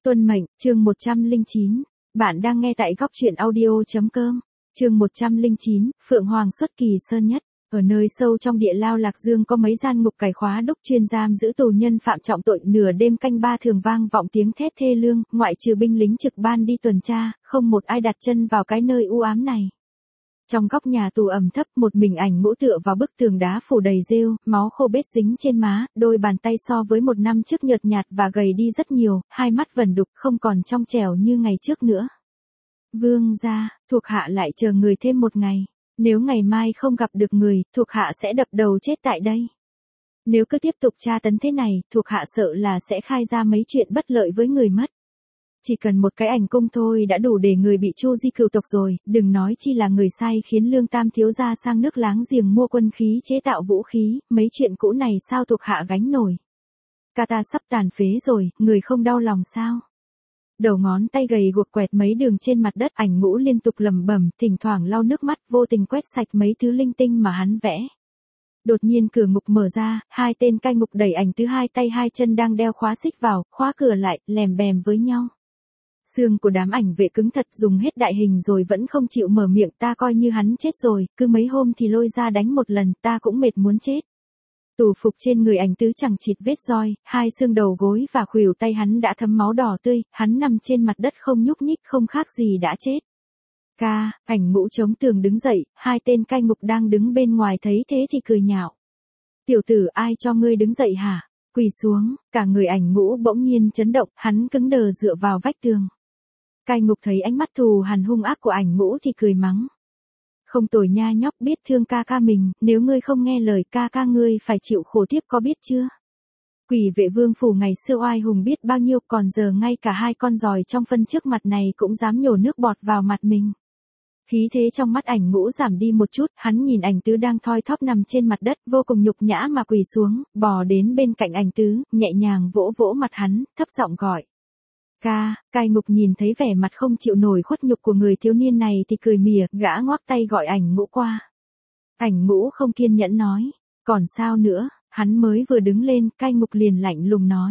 Tuân mệnh, chương 109. Bạn đang nghe tại góc truyện audio.com. Chương 109, Phượng Hoàng xuất kỳ sơn nhất. Ở nơi sâu trong địa lao Lạc Dương có mấy gian ngục cải khóa đúc chuyên giam giữ tù nhân phạm trọng tội, nửa đêm canh ba thường vang vọng tiếng thét thê lương, ngoại trừ binh lính trực ban đi tuần tra, không một ai đặt chân vào cái nơi u ám này. Trong góc nhà tù ẩm thấp, một mình Ảnh Ngũ tựa vào bức tường đá phủ đầy rêu, máu khô bết dính trên má, đôi bàn tay so với một năm trước nhợt nhạt và gầy đi rất nhiều, hai mắt vẩn đục không còn trong trẻo như ngày trước nữa. Vương gia, thuộc hạ lại chờ người thêm một ngày. Nếu ngày mai không gặp được người, thuộc hạ sẽ đập đầu chết tại đây. Nếu cứ tiếp tục tra tấn thế này, thuộc hạ sợ là sẽ khai ra mấy chuyện bất lợi với người mất. Chỉ cần một cái ảnh cung thôi đã đủ để người bị chu di cửu tộc rồi, đừng nói chi là người sai khiến Lương Tam thiếu gia sang nước láng giềng mua quân khí chế tạo vũ khí, mấy chuyện cũ này sao thuộc hạ gánh nổi. Ca ta sắp tàn phế rồi, người không đau lòng sao? Đầu ngón tay gầy guộc quẹt mấy đường trên mặt đất, Ảnh Ngũ liên tục lẩm bẩm, thỉnh thoảng lau nước mắt, vô tình quét sạch mấy thứ linh tinh mà hắn vẽ. Đột nhiên cửa ngục mở ra, hai tên cai ngục đẩy Ảnh Tứ hai tay hai chân đang đeo khóa xích vào, khóa cửa lại, lèm bèm với nhau. Xương của đám ảnh vệ cứng thật, dùng hết đại hình rồi vẫn không chịu mở miệng, ta coi như hắn chết rồi, cứ mấy hôm thì lôi ra đánh một lần, ta cũng mệt muốn chết. Tù phục trên người Ảnh Tứ chẳng chịt vết roi, hai xương đầu gối và khuỷu tay hắn đã thấm máu đỏ tươi, hắn nằm trên mặt đất không nhúc nhích, không khác gì đã chết. Ca, Ảnh Ngũ chống tường đứng dậy, hai tên cai ngục đang đứng bên ngoài thấy thế thì cười nhạo. Tiểu tử, ai cho ngươi đứng dậy hả? Quỳ xuống, cả người Ảnh Ngũ bỗng nhiên chấn động, hắn cứng đờ dựa vào vách tường. Cai ngục thấy ánh mắt thù hằn hung ác của Ảnh Ngũ thì cười mắng. Không tồi nha nhóc, biết thương ca ca mình, nếu ngươi không nghe lời ca ca ngươi phải chịu khổ tiếp, có biết chưa? Quỷ vệ vương phủ ngày xưa oai hùng biết bao nhiêu, còn giờ ngay cả hai con giòi trong phân trước mặt này cũng dám nhổ nước bọt vào mặt mình. Khí thế trong mắt Ảnh Ngũ giảm đi một chút, hắn nhìn Ảnh Tứ đang thoi thóp nằm trên mặt đất, vô cùng nhục nhã mà quỳ xuống, bò đến bên cạnh Ảnh Tứ, nhẹ nhàng vỗ vỗ mặt hắn, thấp giọng gọi. Ca, cai ngục nhìn thấy vẻ mặt không chịu nổi khuất nhục của người thiếu niên này thì cười mỉa, gã ngoắc tay gọi Ảnh Ngũ qua. Ảnh Ngũ không kiên nhẫn nói, còn sao nữa, hắn mới vừa đứng lên, cai ngục liền lạnh lùng nói.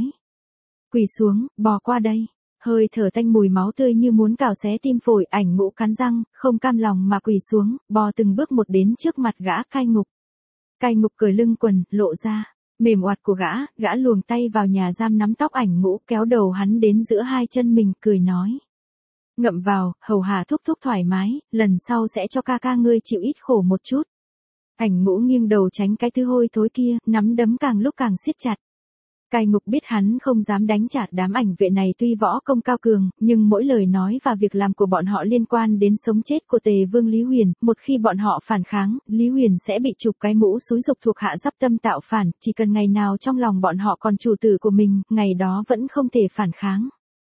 Quỳ xuống, bò qua đây. Hơi thở tanh mùi máu tươi như muốn cào xé tim phổi, Ảnh Ngũ cắn răng, không cam lòng mà quỳ xuống, bò từng bước một đến trước mặt gã cai ngục. Cai ngục cởi lưng quần, lộ ra mềm oạt của gã luồng tay vào nhà giam nắm tóc Ảnh Ngũ, kéo đầu hắn đến giữa hai chân mình, cười nói. Ngậm vào, hầu hạ thúc thúc thoải mái, lần sau sẽ cho ca ca ngươi chịu ít khổ một chút. Ảnh Ngũ nghiêng đầu tránh cái thứ hôi thối kia, nắm đấm càng lúc càng siết chặt. Cai ngục biết hắn không dám đánh trả đám ảnh vệ này, tuy võ công cao cường, nhưng mỗi lời nói và việc làm của bọn họ liên quan đến sống chết của Tề Vương Lý Huyền, một khi bọn họ phản kháng, Lý Huyền sẽ bị chụp cái mũ xúi giục thuộc hạ dắp tâm tạo phản, chỉ cần ngày nào trong lòng bọn họ còn chủ tử của mình, ngày đó vẫn không thể phản kháng.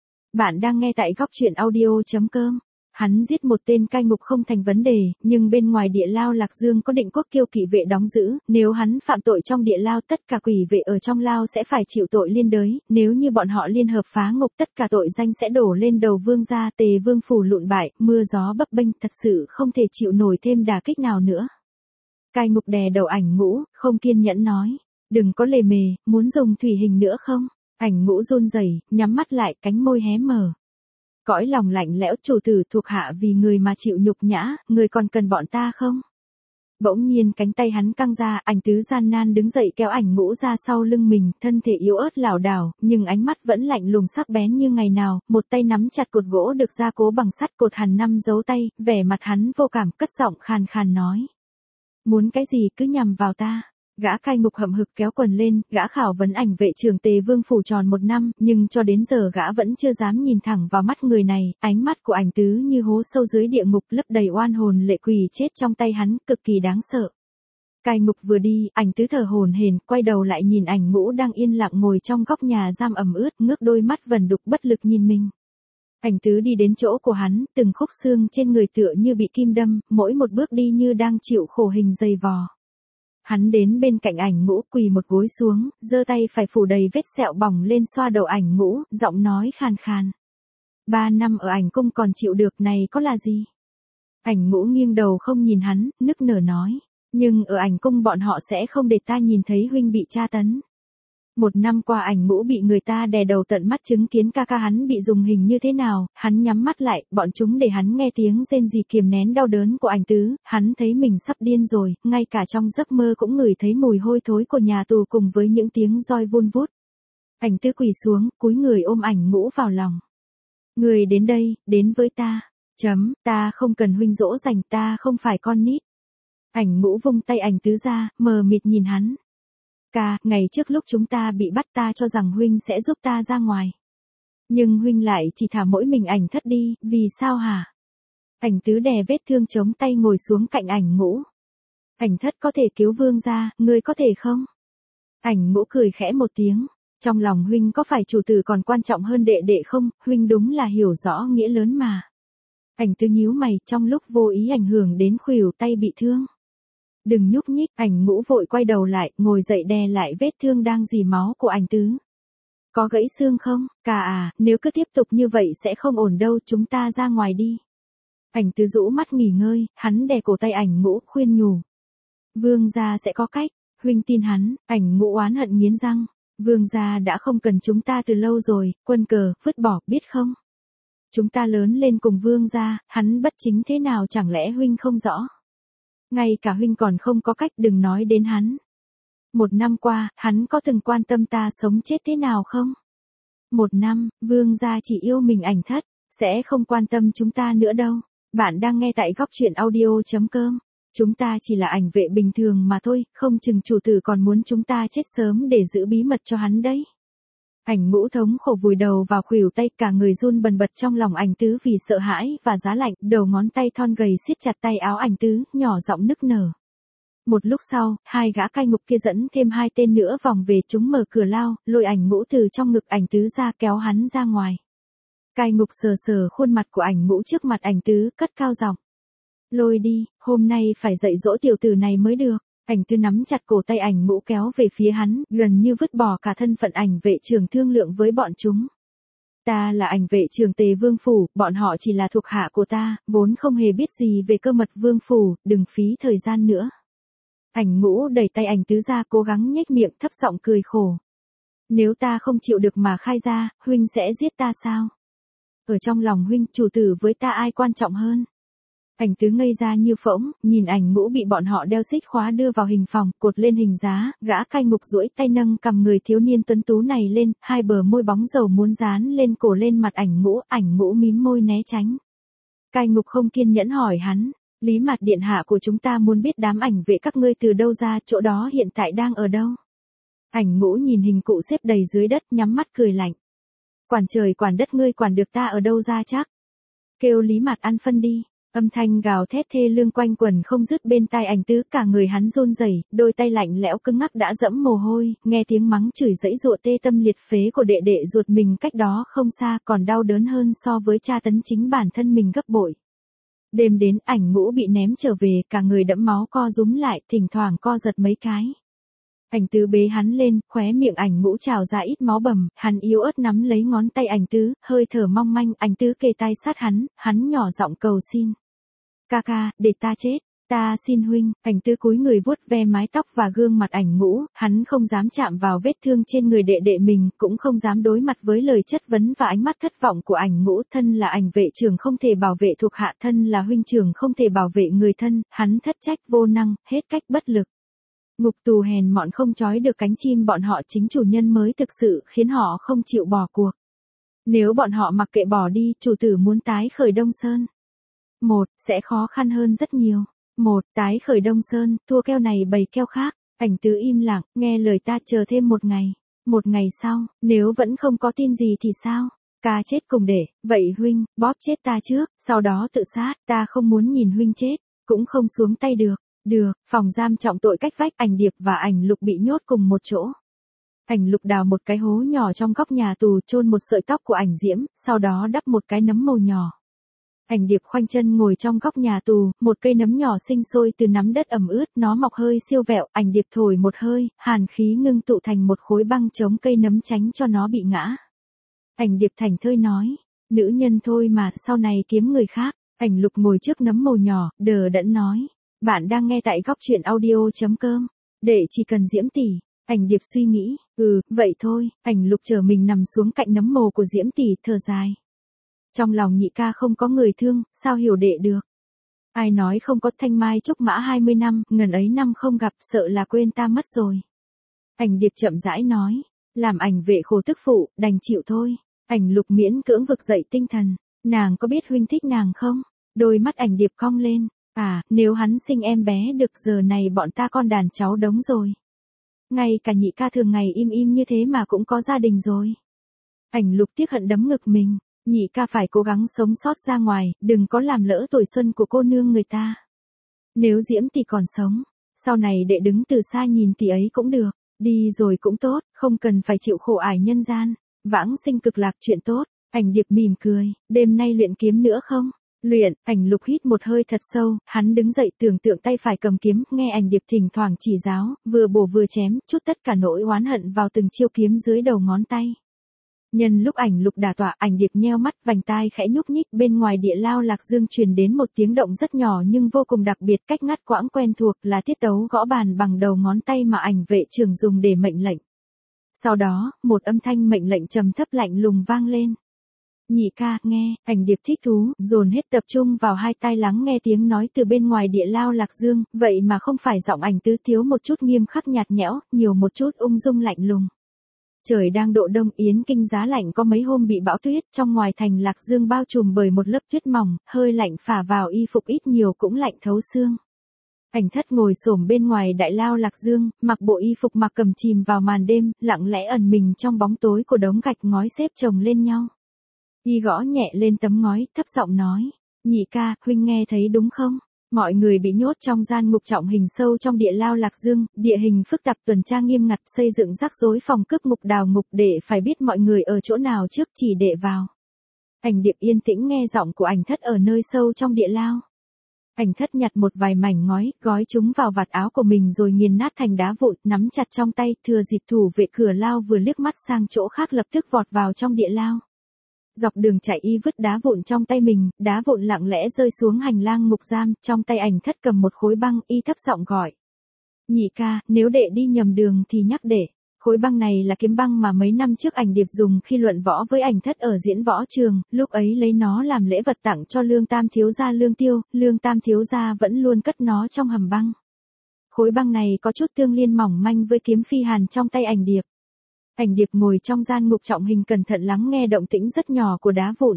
Bạn đang nghe tại góc truyện audio.com. Hắn giết một tên cai ngục không thành vấn đề, nhưng bên ngoài địa lao Lạc Dương có Định Quốc Kiêu kỵ vệ đóng giữ, nếu hắn phạm tội trong địa lao tất cả quỷ vệ ở trong lao sẽ phải chịu tội liên đới, nếu như bọn họ liên hợp phá ngục tất cả tội danh sẽ đổ lên đầu vương gia. Tề Vương phủ lụn bại, mưa gió bấp bênh, thật sự không thể chịu nổi thêm đả kích nào nữa. Cai ngục đè đầu Ảnh Ngũ, không kiên nhẫn nói, đừng có lề mề, muốn dùng thủy hình nữa không? Ảnh Ngũ run rẩy, nhắm mắt lại, cánh môi hé mở. Cõi lòng lạnh lẽo, chủ tử, thuộc hạ vì người mà chịu nhục nhã, người còn cần bọn ta không? Bỗng nhiên cánh tay hắn căng ra, Ảnh Tứ gian nan đứng dậy kéo Ảnh Ngũ ra sau lưng mình, thân thể yếu ớt lảo đảo, nhưng ánh mắt vẫn lạnh lùng sắc bén như ngày nào, một tay nắm chặt cột gỗ được gia cố bằng sắt, cột hằn 5 dấu tay, vẻ mặt hắn vô cảm, cất giọng khàn khàn nói. Muốn cái gì cứ nhằm vào ta. Gã cai ngục hậm hực kéo quần lên, gã khảo vấn ảnh vệ trưởng Tề Vương phủ tròn 1 năm, nhưng cho đến giờ gã vẫn chưa dám nhìn thẳng vào mắt người này, ánh mắt của Ảnh Tứ như hố sâu dưới địa ngục, lấp đầy oan hồn lệ, quỳ chết trong tay hắn, cực kỳ đáng sợ. Cai ngục vừa đi, Ảnh Tứ thở hổn hển, quay đầu lại nhìn Ảnh Ngũ đang yên lặng ngồi trong góc nhà giam ẩm ướt, ngước đôi mắt vẩn đục bất lực nhìn mình. Ảnh Tứ đi đến chỗ của hắn, từng khúc xương trên người tựa như bị kim đâm, mỗi một bước đi như đang chịu khổ hình dày vò. Hắn đến bên cạnh Ảnh Ngũ, quỳ một gối xuống, giơ tay phải phủ đầy vết sẹo bỏng lên xoa đầu Ảnh Ngũ, giọng nói khàn khàn. 3 năm ở Ảnh cung còn chịu được, này có là gì? Ảnh Ngũ nghiêng đầu không nhìn hắn, nức nở nói. Nhưng ở Ảnh cung bọn họ sẽ không để ta nhìn thấy huynh bị tra tấn. 1 năm qua ảnh Ngũ bị người ta đè đầu tận mắt chứng kiến ca ca hắn bị dùng hình như thế nào, hắn nhắm mắt lại, bọn chúng để hắn nghe tiếng rên rỉ kiềm nén đau đớn của ảnh Tứ, hắn thấy mình sắp điên rồi, ngay cả trong giấc mơ cũng ngửi thấy mùi hôi thối của nhà tù cùng với những tiếng roi vun vút. Ảnh Tứ quỳ xuống, cúi người ôm ảnh Ngũ vào lòng. Người đến đây, đến với ta. Ta không cần huynh dỗ dành, ta không phải con nít. Ảnh Ngũ vung tay ảnh Tứ ra, mờ mịt nhìn hắn. Ca, ngày trước lúc chúng ta bị bắt ta cho rằng huynh sẽ giúp ta ra ngoài. Nhưng huynh lại chỉ thả mỗi mình ảnh Thất đi, vì sao hả? Ảnh Tứ đè vết thương chống tay ngồi xuống cạnh ảnh Ngũ. Ảnh Thất có thể cứu vương gia, ngươi có thể không? Ảnh Ngũ cười khẽ một tiếng. Trong lòng huynh có phải chủ tử còn quan trọng hơn đệ đệ không, huynh đúng là hiểu rõ nghĩa lớn mà. Ảnh Tứ nhíu mày trong lúc vô ý ảnh hưởng đến khuỷu tay bị thương. Đừng nhúc nhích, ảnh Ngũ vội quay đầu lại, ngồi dậy đè lại vết thương đang rỉ máu của ảnh Tứ. Có gãy xương không, ca à, nếu cứ tiếp tục như vậy sẽ không ổn đâu, chúng ta ra ngoài đi. Ảnh Tứ rũ mắt nghỉ ngơi, hắn đè cổ tay ảnh Ngũ khuyên nhủ. Vương gia sẽ có cách, huynh tin hắn, ảnh Ngũ oán hận nghiến răng. Vương gia đã không cần chúng ta từ lâu rồi, quân cờ, vứt bỏ, biết không? Chúng ta lớn lên cùng vương gia, hắn bất chính thế nào chẳng lẽ huynh không rõ? Ngay cả huynh còn không có cách, đừng nói đến hắn. 1 năm qua, hắn có từng quan tâm ta sống chết thế nào không? 1 năm, vương gia chỉ yêu mình ảnh Thất, sẽ không quan tâm chúng ta nữa đâu. Bạn đang nghe tại goctruyện.audio.com. Chúng ta chỉ là ảnh vệ bình thường mà thôi, không chừng chủ tử còn muốn chúng ta chết sớm để giữ bí mật cho hắn đấy. Ảnh Ngũ thống khổ vùi đầu vào khuỷu tay, cả người run bần bật trong lòng ảnh Tứ vì sợ hãi và giá lạnh, đầu ngón tay thon gầy siết chặt tay áo ảnh Tứ, nhỏ giọng nức nở. Một lúc sau, 2 gã cai ngục kia dẫn thêm 2 tên nữa vòng về, chúng mở cửa lao, lôi ảnh Ngũ từ trong ngực ảnh Tứ ra, kéo hắn ra ngoài. Cai ngục sờ sờ khuôn mặt của ảnh Ngũ trước mặt ảnh Tứ, cất cao giọng. Lôi đi, hôm nay phải dạy dỗ tiểu tử này mới được. Ảnh Tứ nắm chặt cổ tay ảnh Ngũ kéo về phía hắn, gần như vứt bỏ cả thân phận ảnh vệ trưởng thương lượng với bọn chúng. Ta là ảnh vệ trưởng Tề Vương Phủ, bọn họ chỉ là thuộc hạ của ta, vốn không hề biết gì về cơ mật Vương Phủ, đừng phí thời gian nữa. Ảnh Ngũ đẩy tay ảnh Tứ ra, cố gắng nhếch miệng, thấp giọng cười khổ. Nếu ta không chịu được mà khai ra, huynh sẽ giết ta sao? Ở trong lòng huynh, chủ tử với ta ai quan trọng hơn? Ảnh Tứ ngây ra như phỗng, nhìn ảnh Ngũ bị bọn họ đeo xích khóa đưa vào hình phòng, cột lên hình giá, gã cai ngục duỗi tay nâng cầm người thiếu niên tuấn tú này lên, 2 bờ môi bóng dầu muốn dán lên cổ lên mặt ảnh Ngũ mím môi né tránh. Cai ngục không kiên nhẫn hỏi hắn, Lý Mạt điện hạ của chúng ta muốn biết đám ảnh vệ các ngươi từ đâu ra, chỗ đó hiện tại đang ở đâu? Ảnh Ngũ nhìn hình cụ xếp đầy dưới đất, nhắm mắt cười lạnh. Quản trời quản đất, ngươi quản được ta ở đâu ra chắc? Kêu Lý Mạt ăn phân đi. Âm thanh gào thét thê lương quanh quẩn không dứt bên tai ảnh Tứ, cả người hắn run rẩy, đôi tay lạnh lẽo cứng ngắc đã dẫm mồ hôi, nghe tiếng mắng chửi giãy giụa tê tâm liệt phế của đệ đệ ruột mình cách đó không xa, còn đau đớn hơn so với tra tấn chính bản thân mình gấp bội. Đêm đến, ảnh Ngũ bị ném trở về, cả người đẫm máu co rúm lại, thỉnh thoảng co giật mấy cái. Ảnh Tứ bế hắn lên, khóe miệng ảnh Ngũ trào ra ít máu bầm, hắn yếu ớt nắm lấy ngón tay ảnh Tứ, hơi thở mong manh, ảnh Tứ kề tai sát hắn nhỏ giọng cầu xin. Ca ca, để ta chết, ta xin huynh. Ảnh Tứ cúi người vuốt ve mái tóc và gương mặt ảnh Ngũ, hắn không dám chạm vào vết thương trên người đệ đệ mình, cũng không dám đối mặt với lời chất vấn và ánh mắt thất vọng của ảnh Ngũ. Thân là ảnh vệ trưởng không thể bảo vệ thuộc hạ, thân là huynh trưởng không thể bảo vệ người thân, hắn thất trách vô năng, hết cách bất lực. Ngục tù hèn mọn không trói được cánh chim bọn họ, chính chủ nhân mới thực sự khiến họ không chịu bỏ cuộc. Nếu bọn họ mặc kệ bỏ đi, chủ tử muốn tái khởi Đông Sơn. Sẽ khó khăn hơn rất nhiều. Tái khởi Đông Sơn, thua keo này bầy keo khác. Ảnh Tứ im lặng, nghe lời ta, chờ thêm 1 ngày. 1 ngày sau, nếu vẫn không có tin gì thì sao? Ca chết cùng để, vậy huynh, bóp chết ta trước, sau đó tự sát, ta không muốn nhìn huynh chết, cũng không xuống tay được. Được, phòng giam trọng tội cách vách, ảnh Điệp và ảnh Lục bị nhốt cùng một chỗ. Ảnh Lục đào một cái hố nhỏ trong góc nhà tù, chôn một sợi tóc của ảnh Diễm, sau đó đắp một cái nấm màu nhỏ. Ảnh Điệp khoanh chân ngồi trong góc nhà tù, một cây nấm nhỏ sinh sôi từ nắm đất ẩm ướt, nó mọc hơi siêu vẹo, ảnh Điệp thổi một hơi, hàn khí ngưng tụ thành một khối băng chống cây nấm tránh cho nó bị ngã. Ảnh Điệp thảnh thơi nói, nữ nhân thôi mà, sau này kiếm người khác. Ảnh Lục ngồi trước nấm màu nhỏ, đờ đẫn nói, bạn đang nghe tại goctruyện.audio.com, để chỉ cần Diễm tỷ. Ảnh Điệp suy nghĩ, vậy thôi, Ảnh Lục chờ mình nằm xuống cạnh nấm mồ của Diễm tỷ, thở dài. Trong lòng nhị ca không có người thương, sao hiểu đệ được. Ai nói không có thanh mai trúc mã 20 năm, ngần ấy năm không gặp, sợ là quên ta mất rồi. Ảnh Điệp chậm rãi nói, làm ảnh vệ khổ tức phụ, đành chịu thôi. Ảnh Lục miễn cưỡng vực dậy tinh thần, nàng có biết huynh thích nàng không? Đôi mắt Ảnh Điệp cong lên, nếu hắn sinh em bé được giờ này bọn ta con đàn cháu đống rồi. Ngay cả nhị ca thường ngày im im như thế mà cũng có gia đình rồi. Ảnh Lục tiếc hận đấm ngực mình, nhị ca phải cố gắng sống sót ra ngoài, đừng có làm lỡ tuổi xuân của cô nương người ta. Nếu Diễm tỷ còn sống, sau này đệ đứng từ xa nhìn tỷ ấy cũng được, đi rồi cũng tốt, không cần phải chịu khổ ải nhân gian, vãng sinh cực lạc chuyện tốt. Ảnh Điệp mỉm cười, đêm nay luyện kiếm nữa không? Luyện. Ảnh Lục hít một hơi thật sâu, hắn đứng dậy tưởng tượng tay phải cầm kiếm, nghe Ảnh Điệp thỉnh thoảng chỉ giáo, vừa bổ vừa chém, chút tất cả nỗi oán hận vào từng chiêu kiếm dưới đầu ngón tay. Nhân lúc Ảnh Lục đả tọa, Ảnh Điệp nheo mắt, vành tai khẽ nhúc nhích, bên ngoài Địa Lao Lạc Dương truyền đến một tiếng động rất nhỏ nhưng vô cùng đặc biệt, cách ngắt quãng quen thuộc, là tiết tấu gõ bàn bằng đầu ngón tay mà ảnh vệ trưởng dùng để mệnh lệnh. Sau đó, một âm thanh mệnh lệnh trầm thấp lạnh lùng vang lên. Nhị ca, nghe. Ảnh Điệp thích thú, dồn hết tập trung vào hai tai lắng nghe tiếng nói từ bên ngoài Địa Lao Lạc Dương, vậy mà không phải giọng Ảnh Tứ thiếu một chút nghiêm khắc nhạt nhẽo, nhiều một chút ung dung lạnh lùng. Trời đang độ đông, Yến Kinh giá lạnh có mấy hôm bị bão tuyết, trong ngoài thành Lạc Dương bao trùm bởi một lớp tuyết mỏng, hơi lạnh phả vào y phục ít nhiều cũng lạnh thấu xương. Ảnh Thất ngồi xổm bên ngoài Đại Lao Lạc Dương, mặc bộ y phục mặc cầm chìm vào màn đêm, lặng lẽ ẩn mình trong bóng tối của đống gạch ngói xếp chồng lên nhau. Y gõ nhẹ lên tấm ngói, thấp giọng nói, nhị ca, huynh nghe thấy đúng không? Mọi người bị nhốt trong gian ngục trọng hình sâu trong Địa Lao Lạc Dương, địa hình phức tạp, tuần tra nghiêm ngặt, xây dựng rắc rối phòng cướp ngục đào ngục để phải biết mọi người ở chỗ nào trước chỉ để vào. Ảnh Điệp yên tĩnh nghe giọng của Ảnh Thất ở nơi sâu trong Địa Lao. Ảnh Thất nhặt một vài mảnh ngói, gói chúng vào vạt áo của mình rồi nghiền nát thành đá vụn, nắm chặt trong tay, thừa dịp thủ vệ cửa lao vừa liếc mắt sang chỗ khác lập tức vọt vào trong Địa Lao. Dọc đường chạy y vứt đá vụn trong tay mình, đá vụn lặng lẽ rơi xuống hành lang ngục giam, trong tay Ảnh Thất cầm một khối băng, y thấp giọng gọi. Nhị ca, nếu đệ đi nhầm đường thì nhắc đệ. Khối băng này là kiếm băng mà mấy năm trước Ảnh Điệp dùng khi luận võ với Ảnh Thất ở diễn võ trường, lúc ấy lấy nó làm lễ vật tặng cho Lương Tam thiếu gia Lương Tiêu, Lương Tam thiếu gia vẫn luôn cất nó trong hầm băng. Khối băng này có chút tương liên mỏng manh với kiếm phi hàn trong tay Ảnh Điệp. Ảnh Điệp ngồi trong gian ngục trọng hình cẩn thận lắng nghe động tĩnh rất nhỏ của đá vụn.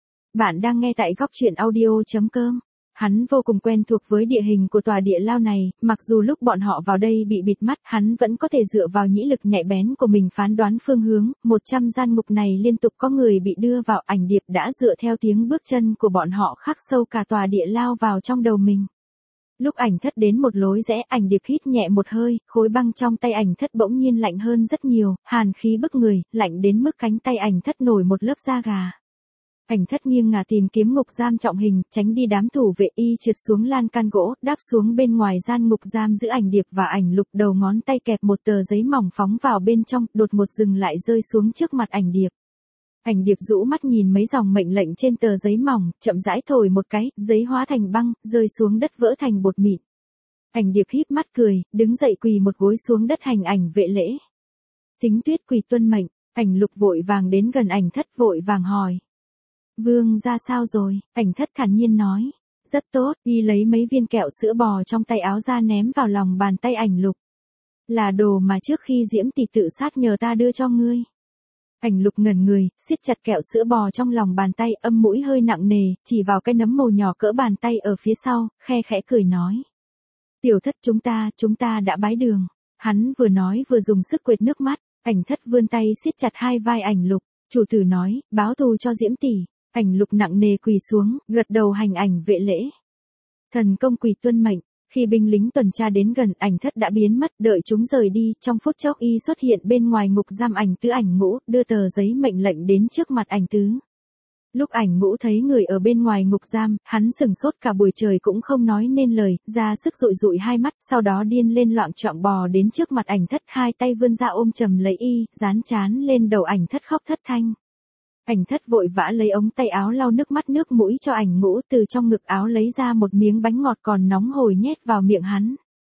Bạn đang nghe tại góc truyện audio.com. Hắn vô cùng quen thuộc với địa hình của tòa địa lao này, mặc dù lúc bọn họ vào đây bị bịt mắt, hắn vẫn có thể dựa vào nhĩ lực nhạy bén của mình phán đoán phương hướng. 100 gian ngục này liên tục có người bị đưa vào, Ảnh Điệp đã dựa theo tiếng bước chân của bọn họ khắc sâu cả tòa địa lao vào trong đầu mình. Lúc Ảnh Thất đến một lối rẽ, Ảnh Điệp hít nhẹ một hơi, khối băng trong tay Ảnh Thất bỗng nhiên lạnh hơn rất nhiều, hàn khí bức người, lạnh đến mức cánh tay Ảnh Thất nổi một lớp da gà. Ảnh Thất nghiêng ngả tìm kiếm ngục giam trọng hình, tránh đi đám thủ vệ, y trượt xuống lan can gỗ, đáp xuống bên ngoài gian ngục giam giữa Ảnh Điệp và Ảnh Lục, đầu ngón tay kẹp một tờ giấy mỏng phóng vào bên trong, đột một dừng lại rơi xuống trước mặt Ảnh Điệp. Ảnh Điệp rũ mắt nhìn mấy dòng mệnh lệnh trên tờ giấy mỏng, chậm rãi thổi một cái, giấy hóa thành băng, rơi xuống đất vỡ thành bột mịn. Ảnh Điệp híp mắt cười, đứng dậy quỳ một gối xuống đất hành ảnh vệ lễ. Thính Tuyết quỳ tuân mệnh. Ảnh Lục vội vàng đến gần Ảnh Thất vội vàng hỏi. Vương ra sao rồi? Ảnh Thất thản nhiên nói. Rất tốt, y lấy mấy viên kẹo sữa bò trong tay áo ra ném vào lòng bàn tay Ảnh Lục. Là đồ mà trước khi Diễm tỷ tự sát nhờ ta đưa cho ngươi. Ảnh Lục ngẩn người, siết chặt kẹo sữa bò trong lòng bàn tay, âm mũi hơi nặng nề, chỉ vào cái nấm mồ nhỏ cỡ bàn tay ở phía sau, khe khẽ cười nói. Tiểu Thất, chúng ta đã bái đường. Hắn vừa nói vừa dùng sức quệt nước mắt. Ảnh Thất vươn tay siết chặt hai vai Ảnh Lục. Chủ tử nói, báo thù cho Diễm tỷ. Ảnh Lục nặng nề quỳ xuống, gật đầu hành ảnh vệ lễ. Thần công quỳ tuân mệnh. Khi binh lính tuần tra đến gần, Ảnh Thất đã biến mất, đợi chúng rời đi, trong phút chốc y xuất hiện bên ngoài ngục giam Ảnh Tứ Ảnh Ngũ, đưa tờ giấy mệnh lệnh đến trước mặt Ảnh Tứ. Lúc Ảnh Ngũ thấy người ở bên ngoài ngục giam, hắn sừng sốt cả buổi trời cũng không nói nên lời, ra sức dụi dụi hai mắt, sau đó điên lên loạng choạng bò đến trước mặt Ảnh Thất, hai tay vươn ra ôm chầm lấy y, dán trán lên đầu Ảnh Thất khóc thất thanh. Ảnh Thất vội vã lấy ống tay áo lau nước mắt nước mũi cho Ảnh Ngũ, từ trong ngực áo lấy ra một miếng bánh ngọt còn nóng hổi nhét vào miệng hắn.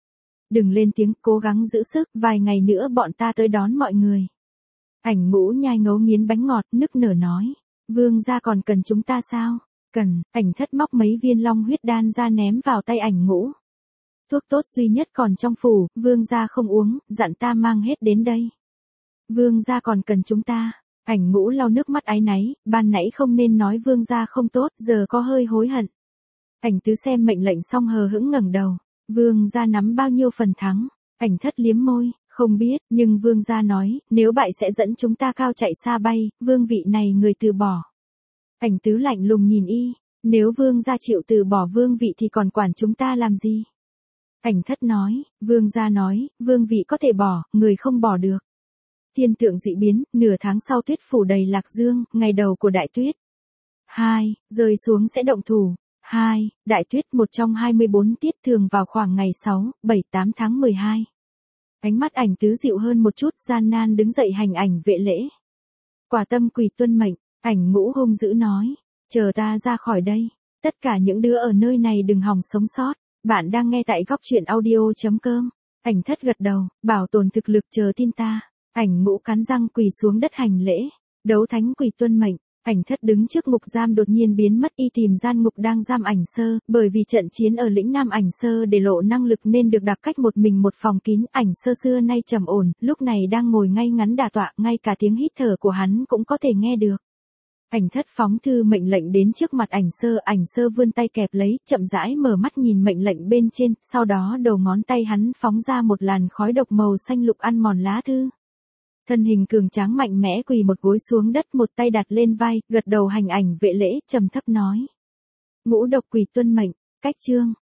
Đừng lên tiếng, cố gắng giữ sức, vài ngày nữa bọn ta tới đón mọi người. Ảnh Ngũ nhai ngấu nghiến bánh ngọt, nức nở nói. Vương gia còn cần chúng ta sao? Cần. Ảnh Thất móc mấy viên long huyết đan ra ném vào tay Ảnh Ngũ. Thuốc tốt duy nhất còn trong phủ, vương gia không uống, dặn ta mang hết đến đây. Vương gia còn cần chúng ta. Ảnh Ngũ lau nước mắt áy náy, ban nãy không nên nói vương gia không tốt, giờ có hơi hối hận. Ảnh Tứ xem mệnh lệnh xong hờ hững ngẩng đầu. Vương gia nắm bao nhiêu phần thắng? Ảnh Thất liếm môi, không biết, nhưng vương gia nói, nếu bại sẽ dẫn chúng ta cao chạy xa bay, vương vị này người từ bỏ. Ảnh Tứ lạnh lùng nhìn y, nếu vương gia chịu từ bỏ vương vị thì còn quản chúng ta làm gì? Ảnh Thất nói, vương gia nói, vương vị có thể bỏ, người không bỏ được. Thiên tượng dị biến, nửa tháng sau tuyết phủ đầy Lạc Dương, ngày đầu của đại tuyết. 2. Rơi xuống sẽ động thủ. 2. Đại tuyết một trong 24 tiết thường vào khoảng ngày 6, 7, 8 tháng 12. Ánh mắt Ảnh Tứ dịu hơn một chút, gian nan đứng dậy hành ảnh vệ lễ. Quả tâm quỳ tuân mệnh, Ảnh Ngũ hung dữ nói, chờ ta ra khỏi đây, tất cả những đứa ở nơi này đừng hòng sống sót. Bạn đang nghe tại góc truyện audio.com. Ảnh Thất gật đầu, bảo tồn thực lực chờ tin ta. Ảnh Ngũ cắn răng quỳ xuống đất hành lễ. Đấu thánh quỳ tuân mệnh. Ảnh Thất đứng trước ngục giam đột nhiên biến mất, y tìm gian ngục đang giam Ảnh Sơ, bởi vì trận chiến ở lĩnh Nam Ảnh Sơ để lộ năng lực nên được đặt cách một mình một phòng kín. Ảnh Sơ xưa nay trầm ổn, lúc này đang ngồi ngay ngắn đả tọa, ngay cả tiếng hít thở của hắn cũng có thể nghe được. Ảnh Thất phóng thư mệnh lệnh đến trước mặt Ảnh Sơ vươn tay kẹp lấy, chậm rãi mở mắt nhìn mệnh lệnh bên trên, sau đó đầu ngón tay hắn phóng ra một làn khói độc màu xanh lục ăn mòn lá thư. Thân hình cường tráng mạnh mẽ quỳ một gối xuống đất, một tay đặt lên vai, gật đầu hành ảnh vệ lễ, trầm thấp nói. Ngũ độc quỳ tuân mệnh, cách chương.